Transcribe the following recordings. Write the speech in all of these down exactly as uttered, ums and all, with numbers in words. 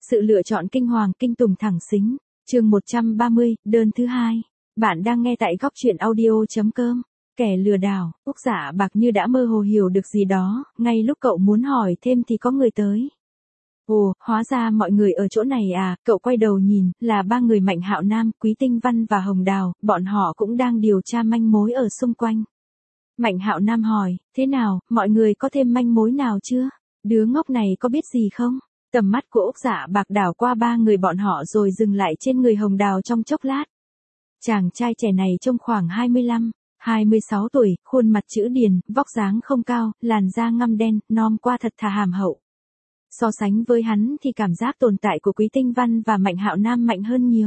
Sự lựa chọn kinh hoàng kinh tủng thẳng xính. Chương một trăm ba mươi, đơn thứ hai. Bạn đang nghe tại góc truyện audio chấm com. Kẻ lừa đảo, Úc Dạ Bạc như đã mơ hồ hiểu được gì đó, ngay lúc cậu muốn hỏi thêm thì có người tới. Ồ, hóa ra mọi người ở chỗ này à, cậu quay đầu nhìn, là ba người Mạnh Hạo Nam, Quý Tinh Văn và Hồng Đào, bọn họ cũng đang điều tra manh mối ở xung quanh. Mạnh Hạo Nam hỏi, thế nào, mọi người có thêm manh mối nào chưa? Đứa ngốc này có biết gì không? Tầm mắt của Úc Dạ Bạc đảo qua ba người bọn họ rồi dừng lại trên người Hồng Đào trong chốc lát. Chàng trai trẻ này trông khoảng hai mươi lăm, hai mươi sáu tuổi, khuôn mặt chữ điền, vóc dáng không cao, làn da ngăm đen, non qua thật thà hàm hậu. So sánh với hắn thì cảm giác tồn tại của Quý Tinh Văn và Mạnh Hạo Nam mạnh hơn nhiều.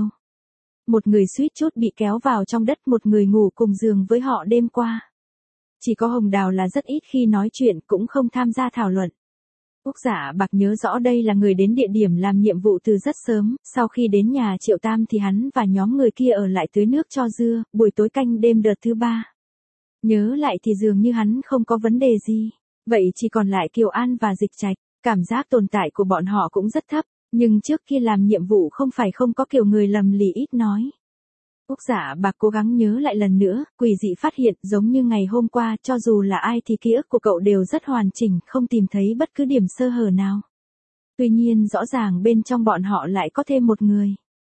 Một người suýt chút bị kéo vào trong đất, một người ngủ cùng giường với họ đêm qua. Chỉ có Hồng Đào là rất ít khi nói chuyện, cũng không tham gia thảo luận. Úc Dạ Bạc nhớ rõ đây là người đến địa điểm làm nhiệm vụ từ rất sớm, sau khi đến nhà Triệu Tam thì hắn và nhóm người kia ở lại tưới nước cho dưa, buổi tối canh đêm đợt thứ ba. Nhớ lại thì dường như hắn không có vấn đề gì, vậy chỉ còn lại Kiều An và Dịch Trạch, cảm giác tồn tại của bọn họ cũng rất thấp, nhưng trước khi làm nhiệm vụ không phải không có kiểu người lầm lì ít nói. Úc Dạ Bạc cố gắng nhớ lại lần nữa, quỷ dị phát hiện giống như ngày hôm qua, cho dù là ai thì ký ức của cậu đều rất hoàn chỉnh, không tìm thấy bất cứ điểm sơ hở nào. Tuy nhiên rõ ràng bên trong bọn họ lại có thêm một người.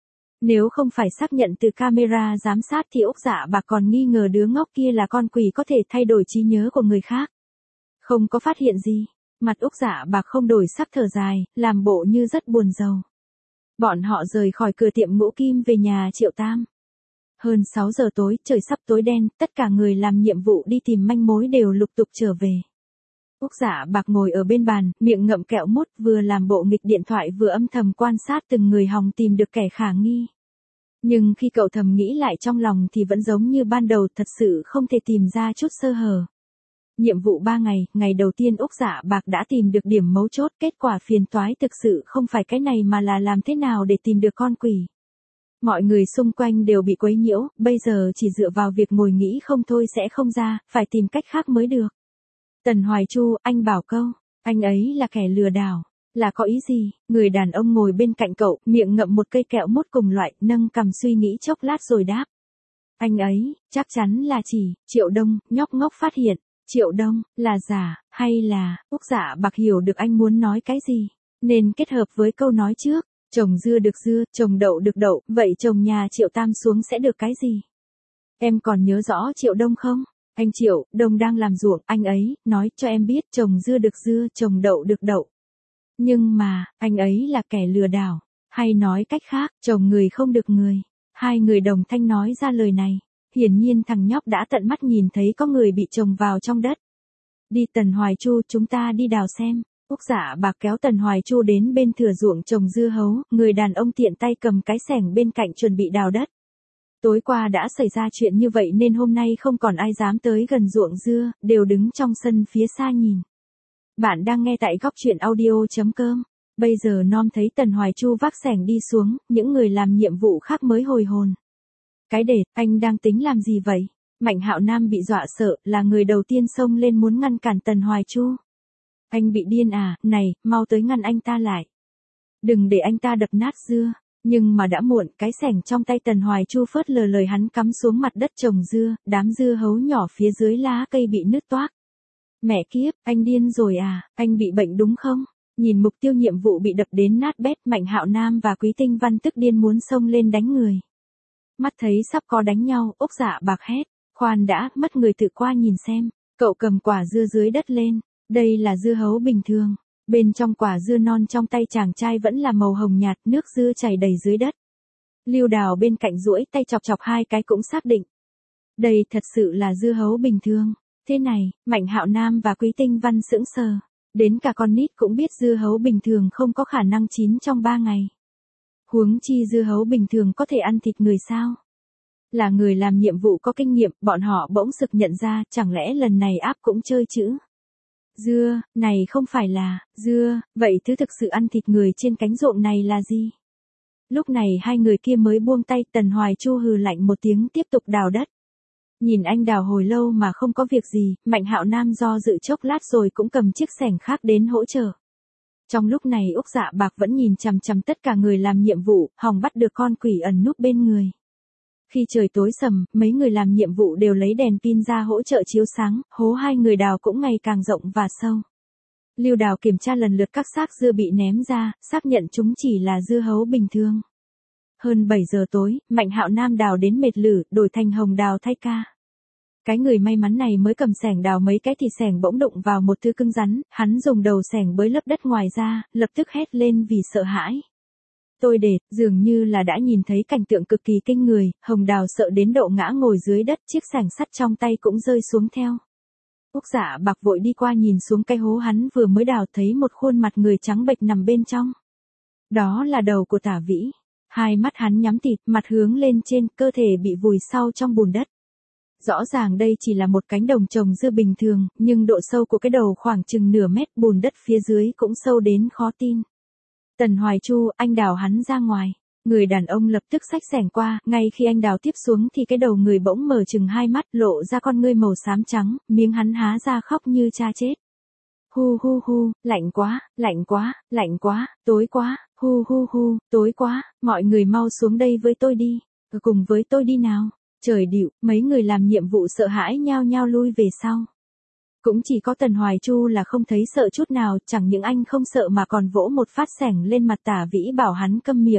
Nếu không phải xác nhận từ camera giám sát thì Úc Dạ Bạc còn nghi ngờ đứa ngốc kia là con quỷ có thể thay đổi trí nhớ của người khác. Không có phát hiện gì, mặt Úc Dạ Bạc không đổi sắc thở dài, làm bộ như rất buồn rầu. Bọn họ rời khỏi cửa tiệm Ngũ Kim về nhà Triệu Tam. Hơn sáu giờ tối, trời sắp tối đen, tất cả người làm nhiệm vụ đi tìm manh mối đều lục tục trở về. Úc Dạ Bạc ngồi ở bên bàn, miệng ngậm kẹo mút, vừa làm bộ nghịch điện thoại vừa âm thầm quan sát từng người hòng tìm được kẻ khả nghi. Nhưng khi cậu thầm nghĩ lại trong lòng thì vẫn giống như ban đầu, thật sự không thể tìm ra chút sơ hở. Nhiệm vụ ba ngày, ngày đầu tiên Úc Dạ Bạc đã tìm được điểm mấu chốt, kết quả phiền toái thực sự không phải cái này mà là làm thế nào để tìm được con quỷ. Mọi người xung quanh đều bị quấy nhiễu, bây giờ chỉ dựa vào việc ngồi nghĩ không thôi sẽ không ra, phải tìm cách khác mới được. Tần Hoài Chu, anh bảo câu, anh ấy là kẻ lừa đảo, là có ý gì? Người đàn ông ngồi bên cạnh cậu, miệng ngậm một cây kẹo mút cùng loại, nâng cằm suy nghĩ chốc lát rồi đáp. Anh ấy, chắc chắn là chỉ, Triệu Đông, nhóc ngốc phát hiện, Triệu Đông, là giả, hay là, Úc Dạ Bạc hiểu được anh muốn nói cái gì, nên kết hợp với câu nói trước. Trồng dưa được dưa, trồng đậu được đậu, vậy trồng nhà Triệu Tam xuống sẽ được cái gì? Em còn nhớ rõ Triệu Đông không? Anh Triệu Đông đang làm ruộng, anh ấy nói cho em biết trồng dưa được dưa, trồng đậu được đậu. Nhưng mà, anh ấy là kẻ lừa đảo, hay nói cách khác, trồng người không được người. Hai người đồng thanh nói ra lời này, hiển nhiên thằng nhóc đã tận mắt nhìn thấy có người bị trồng vào trong đất. Đi Tần Hoài Chu, chúng ta đi đào xem. Úc Dạ Bạc kéo Tần Hoài Chu đến bên thửa ruộng trồng dưa hấu, người đàn ông tiện tay cầm cái xẻng bên cạnh chuẩn bị đào đất. Tối qua đã xảy ra chuyện như vậy nên hôm nay không còn ai dám tới gần ruộng dưa, đều đứng trong sân phía xa nhìn. Bạn đang nghe tại góc truyện audio chấm com. Bây giờ Nom thấy Tần Hoài Chu vác xẻng đi xuống, những người làm nhiệm vụ khác mới hồi hồn. Cái để, anh đang tính làm gì vậy? Mạnh Hạo Nam bị dọa sợ, là người đầu tiên xông lên muốn ngăn cản Tần Hoài Chu. Anh bị điên à, này, mau tới ngăn anh ta lại. Đừng để anh ta đập nát dưa, nhưng mà đã muộn, cái xẻng trong tay Tần Hoài Chu phớt lờ lời hắn cắm xuống mặt đất trồng dưa, đám dưa hấu nhỏ phía dưới lá cây bị nứt toác. Mẹ kiếp, anh điên rồi à, anh bị bệnh đúng không? Nhìn mục tiêu nhiệm vụ bị đập đến nát bét, Mạnh Hạo Nam và Quý Tinh Văn tức điên muốn xông lên đánh người. Mắt thấy sắp có đánh nhau, Úc Dạ Bạc hét, khoan đã, mất người tự qua nhìn xem, cậu cầm quả dưa dưới đất lên. Đây là dưa hấu bình thường, bên trong quả dưa non trong tay chàng trai vẫn là màu hồng nhạt, nước dưa chảy đầy dưới đất. Lưu Đào bên cạnh duỗi tay chọc chọc hai cái cũng xác định. Đây thật sự là dưa hấu bình thường. Thế này, Mạnh Hạo Nam và Quý Tinh Văn sững sờ. Đến cả con nít cũng biết dưa hấu bình thường không có khả năng chín trong ba ngày. Huống chi dưa hấu bình thường có thể ăn thịt người sao? Là người làm nhiệm vụ có kinh nghiệm, bọn họ bỗng sực nhận ra, chẳng lẽ lần này áp cũng chơi chữ. Dưa, này không phải là, dưa, vậy thứ thực sự ăn thịt người trên cánh ruộng này là gì? Lúc này hai người kia mới buông tay, Tần Hoài Chu hừ lạnh một tiếng tiếp tục đào đất. Nhìn anh đào hồi lâu mà không có việc gì, Mạnh Hạo Nam do dự chốc lát rồi cũng cầm chiếc xẻng khác đến hỗ trợ. Trong lúc này Úc Dạ Bạc vẫn nhìn chằm chằm tất cả người làm nhiệm vụ, hòng bắt được con quỷ ẩn núp bên người. Khi trời tối sầm, mấy người làm nhiệm vụ đều lấy đèn pin ra hỗ trợ chiếu sáng, hố hai người đào cũng ngày càng rộng và sâu. Lưu Đào kiểm tra lần lượt các xác dưa bị ném ra, xác nhận chúng chỉ là dưa hấu bình thường. Hơn bảy giờ tối, Mạnh Hạo Nam đào đến mệt lử, đổi thành Hồng Đào thay ca. Cái người may mắn này mới cầm xẻng đào mấy cái thì xẻng bỗng đụng vào một thứ cứng rắn, hắn dùng đầu xẻng bới lớp đất ngoài ra, lập tức hét lên vì sợ hãi. Tôi để, dường như là đã nhìn thấy cảnh tượng cực kỳ kinh người, Hồng Đào sợ đến độ ngã ngồi dưới đất, chiếc xẻng sắt trong tay cũng rơi xuống theo. Úc Dạ Bạc vội đi qua nhìn xuống cái hố hắn vừa mới đào, thấy một khuôn mặt người trắng bệch nằm bên trong. Đó là đầu của Tả Vĩ. Hai mắt hắn nhắm tịt, mặt hướng lên trên, cơ thể bị vùi sâu trong bùn đất. Rõ ràng đây chỉ là một cánh đồng trồng dưa bình thường, nhưng độ sâu của cái đầu khoảng chừng nửa mét, bùn đất phía dưới cũng sâu đến khó tin. Tần Hoài Chu, anh đào hắn ra ngoài. Người đàn ông lập tức xách xẻng qua, ngay khi anh đào tiếp xuống thì cái đầu người bỗng mở chừng hai mắt, lộ ra con ngươi màu xám trắng, miếng hắn há ra khóc như cha chết. Hu hu hu, lạnh quá, lạnh quá, lạnh quá, tối quá, hu hu hu, tối quá, mọi người mau xuống đây với tôi đi, cùng với tôi đi nào. Trời địu, mấy người làm nhiệm vụ sợ hãi nhao nhao lui về sau. Cũng chỉ có Tần Hoài Chu là không thấy sợ chút nào, chẳng những anh không sợ mà còn vỗ một phát xẻng lên mặt Tả Vĩ bảo hắn câm miệng.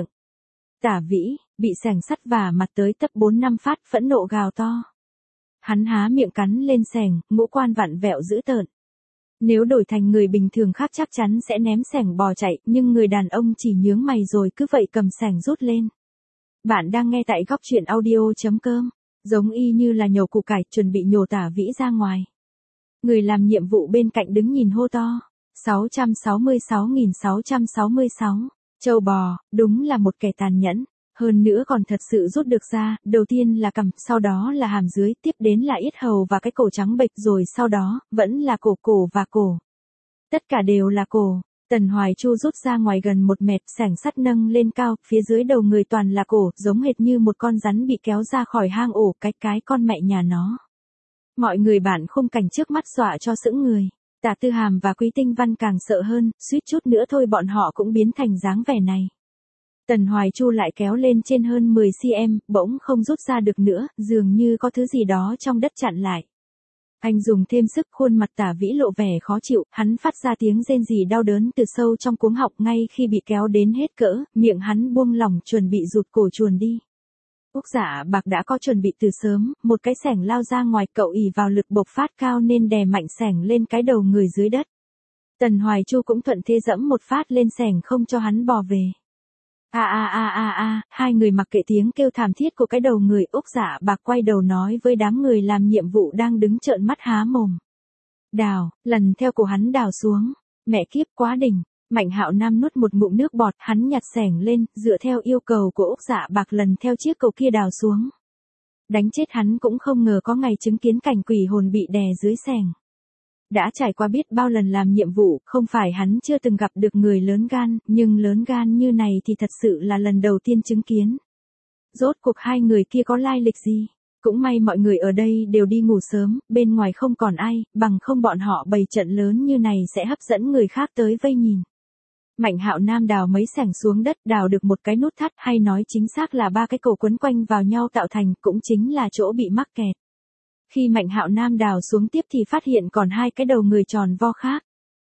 Tả Vĩ, bị xẻng sắt vả mặt tới tấp bốn năm phát, phẫn nộ gào to. Hắn há miệng cắn lên xẻng, ngũ quan vặn vẹo dữ tợn. Nếu đổi thành người bình thường khác chắc chắn sẽ ném xẻng bò chạy, nhưng người đàn ông chỉ nhướng mày rồi cứ vậy cầm xẻng rút lên. Bạn đang nghe tại góc truyện audio chấm com, giống y như là nhổ củ cải, chuẩn bị nhổ Tả Vĩ ra ngoài. Người làm nhiệm vụ bên cạnh đứng nhìn hô to. sáu trăm sáu mươi sáu nghìn sáu trăm sáu mươi sáu. Châu bò, đúng là một kẻ tàn nhẫn. Hơn nữa còn thật sự rút được ra, đầu tiên là cằm, sau đó là hàm dưới, tiếp đến là yết hầu và cái cổ trắng bệch, rồi sau đó, vẫn là cổ cổ và cổ. Tất cả đều là cổ. Tần Hoài Chu rút ra ngoài gần một mét, xẻng sắt nâng lên cao, phía dưới đầu người toàn là cổ, giống hệt như một con rắn bị kéo ra khỏi hang ổ, cái cái con mẹ nhà nó. Mọi người bản khung cảnh trước mắt dọa cho sững người. Tả Tư Hàm và Quý Tinh Văn càng sợ hơn, suýt chút nữa thôi bọn họ cũng biến thành dáng vẻ này. Tần Hoài Chu lại kéo lên trên hơn mười xăng-ti-mét, bỗng không rút ra được nữa, dường như có thứ gì đó trong đất chặn lại. Anh dùng thêm sức, khuôn mặt Tả Vĩ lộ vẻ khó chịu, hắn phát ra tiếng rên rỉ đau đớn từ sâu trong cuống họng, ngay khi bị kéo đến hết cỡ, miệng hắn buông lỏng chuẩn bị rụt cổ chuồn đi. Úc Dạ Bạc đã có chuẩn bị từ sớm, một cái xẻng lao ra ngoài, cậu ỷ vào lực bộc phát cao nên đè mạnh xẻng lên cái đầu người dưới đất. Tần Hoài Chu cũng thuận thế dẫm một phát lên xẻng không cho hắn bò về. A a a a a, hai người mặc kệ tiếng kêu thảm thiết của cái đầu người, Úc Dạ Bạc quay đầu nói với đám người làm nhiệm vụ đang đứng trợn mắt há mồm. Đào, lần theo cổ hắn đào xuống. Mẹ kiếp quá đỉnh. Mạnh Hạo Nam nuốt một ngụm nước bọt, hắn nhặt xẻng lên, dựa theo yêu cầu của Úc Dạ Bạc lần theo chiếc cầu kia đào xuống. Đánh chết hắn cũng không ngờ có ngày chứng kiến cảnh quỷ hồn bị đè dưới xẻng. Đã trải qua biết bao lần làm nhiệm vụ, không phải hắn chưa từng gặp được người lớn gan, nhưng lớn gan như này thì thật sự là lần đầu tiên chứng kiến. Rốt cuộc hai người kia có lai lịch gì? Cũng may mọi người ở đây đều đi ngủ sớm, bên ngoài không còn ai, bằng không bọn họ bày trận lớn như này sẽ hấp dẫn người khác tới vây nhìn. Mạnh Hạo Nam đào mấy xẻng xuống đất, đào được một cái nút thắt, hay nói chính xác là ba cái cổ quấn quanh vào nhau tạo thành, cũng chính là chỗ bị mắc kẹt. Khi Mạnh Hạo Nam đào xuống tiếp thì phát hiện còn hai cái đầu người tròn vo khác.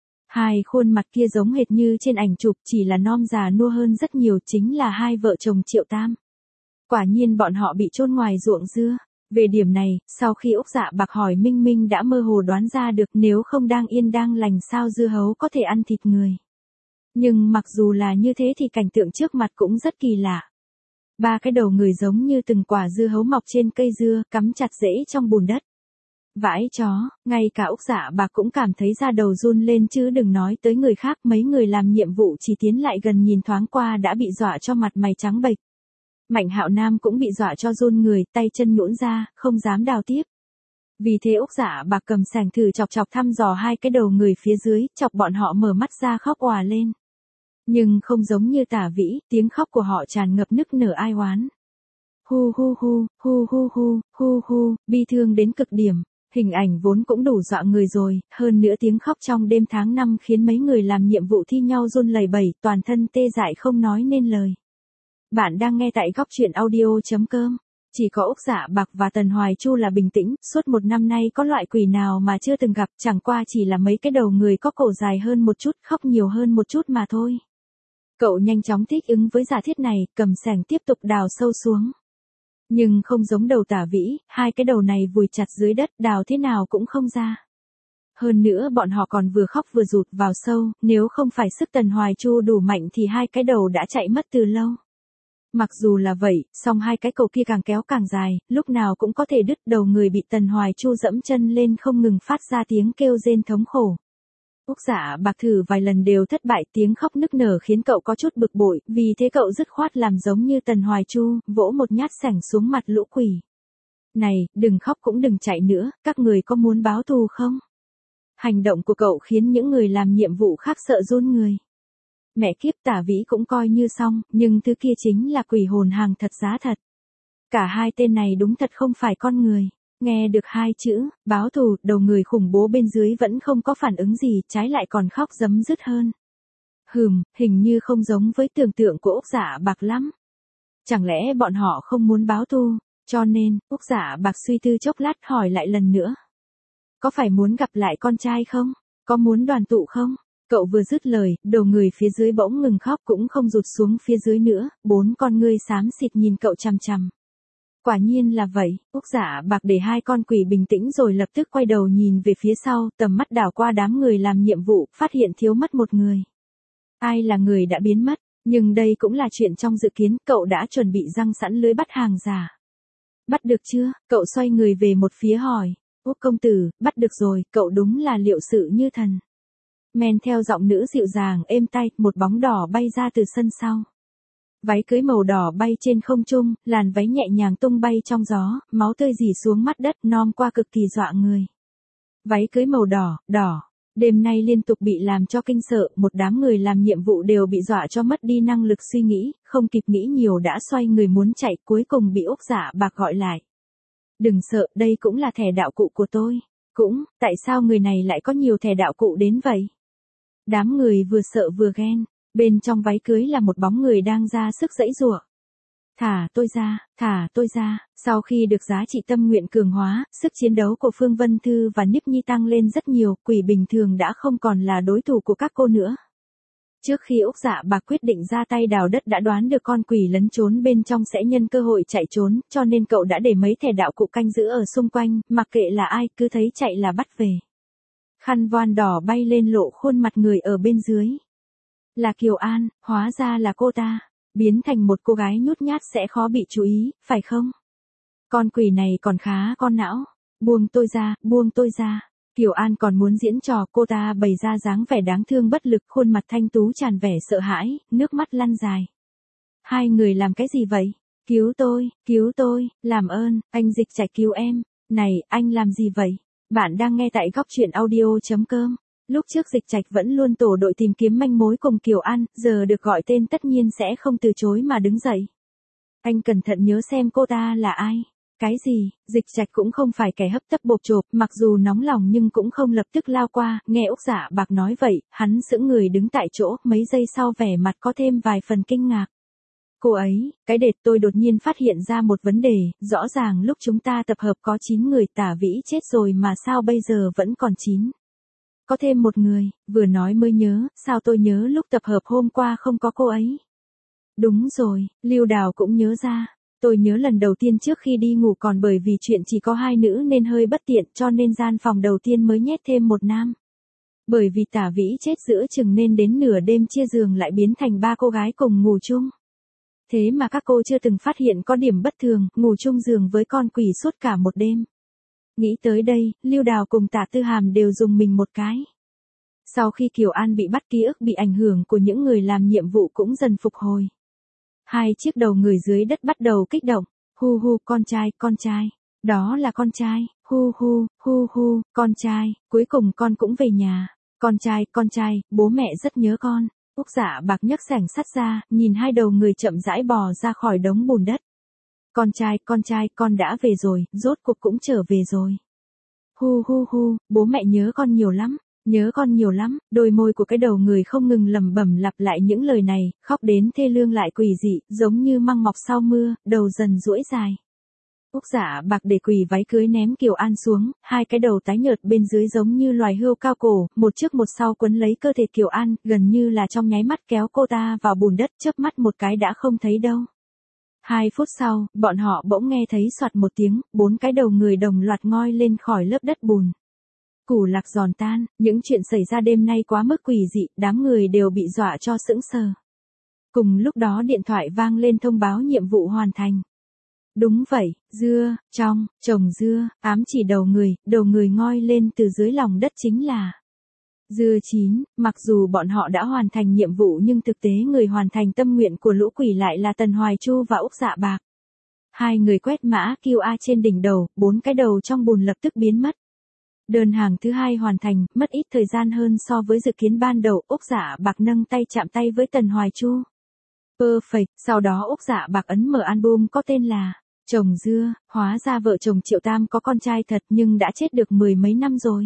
Hai khuôn mặt kia giống hệt như trên ảnh chụp, chỉ là non già nua hơn rất nhiều, chính là hai vợ chồng Triệu Tam. Quả nhiên bọn họ bị chôn ngoài ruộng dưa. Về điểm này, sau khi Úc Dạ Bạc hỏi Minh Minh đã mơ hồ đoán ra được, nếu không đang yên đang lành sao dưa hấu có thể ăn thịt người. Nhưng mặc dù là như thế thì cảnh tượng trước mặt cũng rất kỳ lạ. Ba cái đầu người giống như từng quả dưa hấu mọc trên cây dưa, cắm chặt rễ trong bùn đất. Vãi chó, ngay cả Úc Dạ Bạc cũng cảm thấy da đầu run lên chứ đừng nói tới người khác. Mấy người làm nhiệm vụ chỉ tiến lại gần nhìn thoáng qua đã bị dọa cho mặt mày trắng bệch. Mạnh Hạo Nam cũng bị dọa cho run người, tay chân nhũn ra, không dám đào tiếp. Vì thế Úc Dạ Bạc cầm xẻng thử chọc chọc thăm dò hai cái đầu người phía dưới, chọc bọn họ mở mắt ra khóc òa lên. Nhưng không giống như Tả Vĩ, tiếng khóc của họ tràn ngập nức nở ai oán. Hu hu hu, hu hu hu, hu hu, bi thương đến cực điểm. Hình ảnh vốn cũng đủ dọa người rồi, hơn nữa tiếng khóc trong đêm tháng năm khiến mấy người làm nhiệm vụ thi nhau run lẩy bẩy, toàn thân tê dại không nói nên lời. Bạn đang nghe tại góc truyện audio.com. Chỉ có Úc Dạ Bạc và Tần Hoài Chu là bình tĩnh, suốt một năm nay có loại quỷ nào mà chưa từng gặp, chẳng qua chỉ là mấy cái đầu người có cổ dài hơn một chút, khóc nhiều hơn một chút mà thôi. Cậu nhanh chóng thích ứng với giả thiết này, cầm xẻng tiếp tục đào sâu xuống. Nhưng không giống đầu Tả Vĩ, hai cái đầu này vùi chặt dưới đất, đào thế nào cũng không ra. Hơn nữa bọn họ còn vừa khóc vừa rụt vào sâu, nếu không phải sức Tần Hoài Chu đủ mạnh thì hai cái đầu đã chạy mất từ lâu. Mặc dù là vậy, song hai cái cầu kia càng kéo càng dài, lúc nào cũng có thể đứt, đầu người bị Tần Hoài Chu dẫm chân lên không ngừng phát ra tiếng kêu rên thống khổ. Úc Dạ Bạc thử vài lần đều thất bại, tiếng khóc nức nở khiến cậu có chút bực bội, vì thế cậu dứt khoát làm giống như Tần Hoài Chu, vỗ một nhát xẻng xuống mặt lũ quỷ. Này, đừng khóc cũng đừng chạy nữa, các người có muốn báo thù không? Hành động của cậu khiến những người làm nhiệm vụ khác sợ run người. Mẹ kiếp, Tả Vĩ cũng coi như xong, nhưng thứ kia chính là quỷ hồn hàng thật giá thật. Cả hai tên này đúng thật không phải con người. Nghe được hai chữ, báo thù, đầu người khủng bố bên dưới vẫn không có phản ứng gì, trái lại còn khóc rấm rứt hơn. Hừm, hình như không giống với tưởng tượng của Úc Dạ Bạc lắm. Chẳng lẽ bọn họ không muốn báo thù, cho nên, Úc Dạ Bạc suy tư chốc lát hỏi lại lần nữa. Có phải muốn gặp lại con trai không? Có muốn đoàn tụ không? Cậu vừa dứt lời, đầu người phía dưới bỗng ngừng khóc cũng không rụt xuống phía dưới nữa, bốn con ngươi xám xịt nhìn cậu chằm chằm. Quả nhiên là vậy, Úc Dạ Bạc để hai con quỷ bình tĩnh rồi lập tức quay đầu nhìn về phía sau, tầm mắt đảo qua đám người làm nhiệm vụ, phát hiện thiếu mất một người. Ai là người đã biến mất, nhưng đây cũng là chuyện trong dự kiến, cậu đã chuẩn bị răng sẵn lưới bắt hàng giả. Bắt được chưa? Cậu xoay người về một phía hỏi. Úc công tử, bắt được rồi, cậu đúng là liệu sự như thần. Men theo giọng nữ dịu dàng êm tai, một bóng đỏ bay ra từ sân sau. Váy cưới màu đỏ bay trên không trung, làn váy nhẹ nhàng tung bay trong gió, máu tươi rỉ xuống mắt đất, non qua cực kỳ dọa người. Váy cưới màu đỏ, đỏ. Đêm nay liên tục bị làm cho kinh sợ, một đám người làm nhiệm vụ đều bị dọa cho mất đi năng lực suy nghĩ, không kịp nghĩ nhiều đã xoay người muốn chạy, cuối cùng bị Úc Dạ Bạc gọi lại. Đừng sợ, đây cũng là thẻ đạo cụ của tôi. Cũng, tại sao người này lại có nhiều thẻ đạo cụ đến vậy? Đám người vừa sợ vừa ghen, bên trong váy cưới là một bóng người đang ra sức giãy giụa. Thả tôi ra, thả tôi ra, sau khi được giá trị tâm nguyện cường hóa, sức chiến đấu của Phương Vân Thư và Niếp Nhi tăng lên rất nhiều, quỷ bình thường đã không còn là đối thủ của các cô nữa. Trước khi Úc Dạ Bạc quyết định ra tay đào đất đã đoán được con quỷ lấn trốn bên trong sẽ nhân cơ hội chạy trốn, cho nên cậu đã để mấy thẻ đạo cụ canh giữ ở xung quanh, mặc kệ là ai, cứ thấy chạy là bắt về. Khăn voan đỏ bay lên lộ khuôn mặt người ở bên dưới. Là Kiều An, hóa ra là cô ta. Biến thành một cô gái nhút nhát sẽ khó bị chú ý, phải không? Con quỷ này còn khá con não. Buông tôi ra, buông tôi ra. Kiều An còn muốn diễn trò, cô ta bày ra dáng vẻ đáng thương bất lực, khuôn mặt thanh tú tràn vẻ sợ hãi, nước mắt lăn dài. Hai người làm cái gì vậy? Cứu tôi, cứu tôi, làm ơn, anh Dịch Trạch cứu em. Này, anh làm gì vậy? Bạn đang nghe tại góc truyện audio.com. Lúc trước Dịch Trạch vẫn luôn tổ đội tìm kiếm manh mối cùng Kiều An, giờ được gọi tên tất nhiên sẽ không từ chối mà đứng dậy. Anh cẩn thận nhớ xem cô ta là ai. Cái gì? Dịch Trạch cũng không phải kẻ hấp tấp bộp chộp, mặc dù nóng lòng nhưng cũng không lập tức lao qua, nghe Úc Dạ Bạc nói vậy, hắn sững người đứng tại chỗ, mấy giây sau vẻ mặt có thêm vài phần kinh ngạc. Cô ấy, cái đệt tôi đột nhiên phát hiện ra một vấn đề, rõ ràng lúc chúng ta tập hợp có chín người, Tả Vĩ chết rồi mà sao bây giờ vẫn còn chín. Có thêm một người, vừa nói mới nhớ, sao tôi nhớ lúc tập hợp hôm qua không có cô ấy. Đúng rồi, Lưu Đào cũng nhớ ra. Tôi nhớ lần đầu tiên trước khi đi ngủ còn bởi vì chuyện chỉ có hai nữ nên hơi bất tiện cho nên gian phòng đầu tiên mới nhét thêm một nam. Bởi vì Tả Vĩ chết giữa chừng nên đến nửa đêm chia giường lại biến thành ba cô gái cùng ngủ chung. Thế mà các cô chưa từng phát hiện có điểm bất thường, ngủ chung giường với con quỷ suốt cả một đêm. Nghĩ tới đây, Lưu Đào cùng Tạ Tư Hàm đều dùng mình một cái. Sau khi Kiều An bị bắt, ký ức bị ảnh hưởng của những người làm nhiệm vụ cũng dần phục hồi. Hai chiếc đầu người dưới đất bắt đầu kích động. Hu hu, con trai, con trai. Đó là con trai. Hu hu, hu hu, con trai. Cuối cùng con cũng về nhà. Con trai, con trai, bố mẹ rất nhớ con. Úc Dạ Bạc nhấc xẻng sắt ra, nhìn hai đầu người chậm rãi bò ra khỏi đống bùn đất. Con trai, con trai, con đã về rồi, rốt cuộc cũng trở về rồi. Hu hu hu, bố mẹ nhớ con nhiều lắm, nhớ con nhiều lắm, đôi môi của cái đầu người không ngừng lẩm bẩm lặp lại những lời này, khóc đến thê lương lại quỷ dị, giống như măng mọc sau mưa, đầu dần duỗi dài. Úc Dạ Bạc để quỳ váy cưới ném Kiều An xuống, hai cái đầu tái nhợt bên dưới giống như loài hươu cao cổ, một trước một sau quấn lấy cơ thể Kiều An, gần như là trong nháy mắt kéo cô ta vào bùn đất, chớp mắt một cái đã không thấy đâu. Hai phút sau, bọn họ bỗng nghe thấy soạt một tiếng, bốn cái đầu người đồng loạt ngoi lên khỏi lớp đất bùn. Củ lạc giòn tan, những chuyện xảy ra đêm nay quá mức quỷ dị, đám người đều bị dọa cho sững sờ. Cùng lúc đó điện thoại vang lên thông báo nhiệm vụ hoàn thành. Đúng vậy, dưa, trong, trồng dưa, ám chỉ đầu người, đầu người ngoi lên từ dưới lòng đất chính là dưa chín. Mặc dù bọn họ đã hoàn thành nhiệm vụ nhưng thực tế người hoàn thành tâm nguyện của lũ quỷ lại là Tần Hoài Chu và Úc Dạ Bạc. Hai người quét mã quy rờ trên đỉnh đầu, bốn cái đầu trong bùn lập tức biến mất. Đơn hàng thứ hai hoàn thành, mất ít thời gian hơn so với dự kiến ban đầu, Úc Dạ Bạc nâng tay chạm tay với Tần Hoài Chu. Perfect, sau đó Úc Dạ Bạc ấn mở album có tên là Trồng Dưa, hóa ra vợ chồng Triệu Tam có con trai thật nhưng đã chết được mười mấy năm rồi.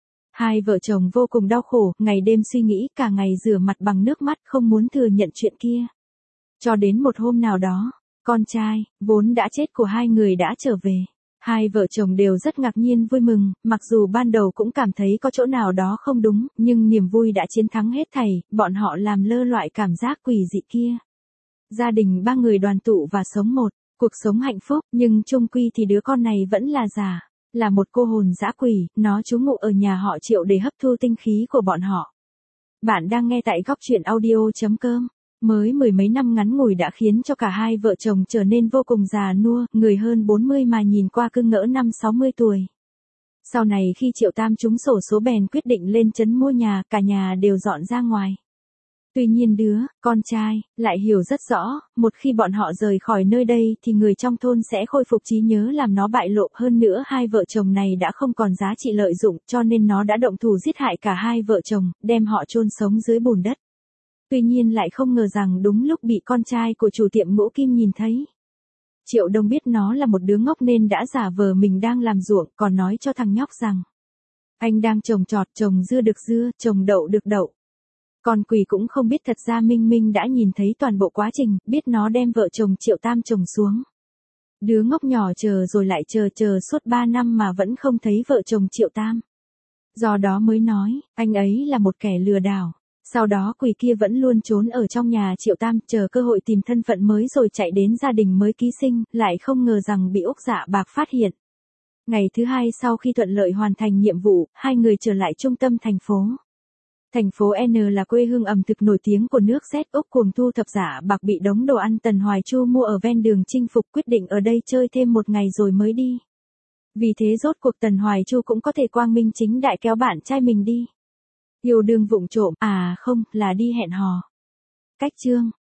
Hai vợ chồng vô cùng đau khổ, ngày đêm suy nghĩ, cả ngày rửa mặt bằng nước mắt không muốn thừa nhận chuyện kia. Cho đến một hôm nào đó, con trai, vốn đã chết của hai người đã trở về. Hai vợ chồng đều rất ngạc nhiên vui mừng, mặc dù ban đầu cũng cảm thấy có chỗ nào đó không đúng, nhưng niềm vui đã chiến thắng hết thảy, bọn họ làm lơ loại cảm giác quỷ dị kia. Gia đình ba người đoàn tụ và sống một cuộc sống hạnh phúc, nhưng chung quy thì đứa con này vẫn là giả, là một cô hồn dã quỷ, nó trú ngụ ở nhà họ Triệu để hấp thu tinh khí của bọn họ. Bạn đang nghe tại góc truyện audio.com. Mới mười mấy năm ngắn ngủi đã khiến cho cả hai vợ chồng trở nên vô cùng già nua, người hơn bốn mươi mà nhìn qua cưng ngỡ năm sáu mươi tuổi. Sau này khi Triệu Tam trúng xổ số bèn quyết định lên trấn mua nhà, cả nhà đều dọn ra ngoài. Tuy nhiên đứa, con trai, lại hiểu rất rõ, một khi bọn họ rời khỏi nơi đây thì người trong thôn sẽ khôi phục trí nhớ làm nó bại lộ, hơn nữa hai vợ chồng này đã không còn giá trị lợi dụng cho nên nó đã động thủ giết hại cả hai vợ chồng, đem họ chôn sống dưới bùn đất. Tuy nhiên lại không ngờ rằng đúng lúc bị con trai của chủ tiệm ngũ kim nhìn thấy. Triệu Đông biết nó là một đứa ngốc nên đã giả vờ mình đang làm ruộng, còn nói cho thằng nhóc rằng anh đang trồng trọt, trồng dưa được dưa, trồng đậu được đậu. Con quỷ cũng không biết thật ra Minh Minh đã nhìn thấy toàn bộ quá trình, biết nó đem vợ chồng Triệu Tam trồng xuống. Đứa ngốc nhỏ chờ rồi lại chờ chờ suốt ba năm mà vẫn không thấy vợ chồng Triệu Tam. Do đó mới nói, anh ấy là một kẻ lừa đảo. Sau đó quỷ kia vẫn luôn trốn ở trong nhà Triệu Tam, chờ cơ hội tìm thân phận mới rồi chạy đến gia đình mới ký sinh, lại không ngờ rằng bị Úc Dạ Bạc phát hiện. Ngày thứ hai sau khi thuận lợi hoàn thành nhiệm vụ, hai người trở lại trung tâm thành phố. Thành phố N là quê hương ẩm thực nổi tiếng của nước Z. Úc cuồng thu thập Dạ Bạc bị đống đồ ăn Tần Hoài Chu mua ở ven đường chinh phục, quyết định ở đây chơi thêm một ngày rồi mới đi. Vì thế rốt cuộc Tần Hoài Chu cũng có thể quang minh chính đại kéo bạn trai mình đi. Yêu đương vụng trộm, à không, là đi hẹn hò. Cách chương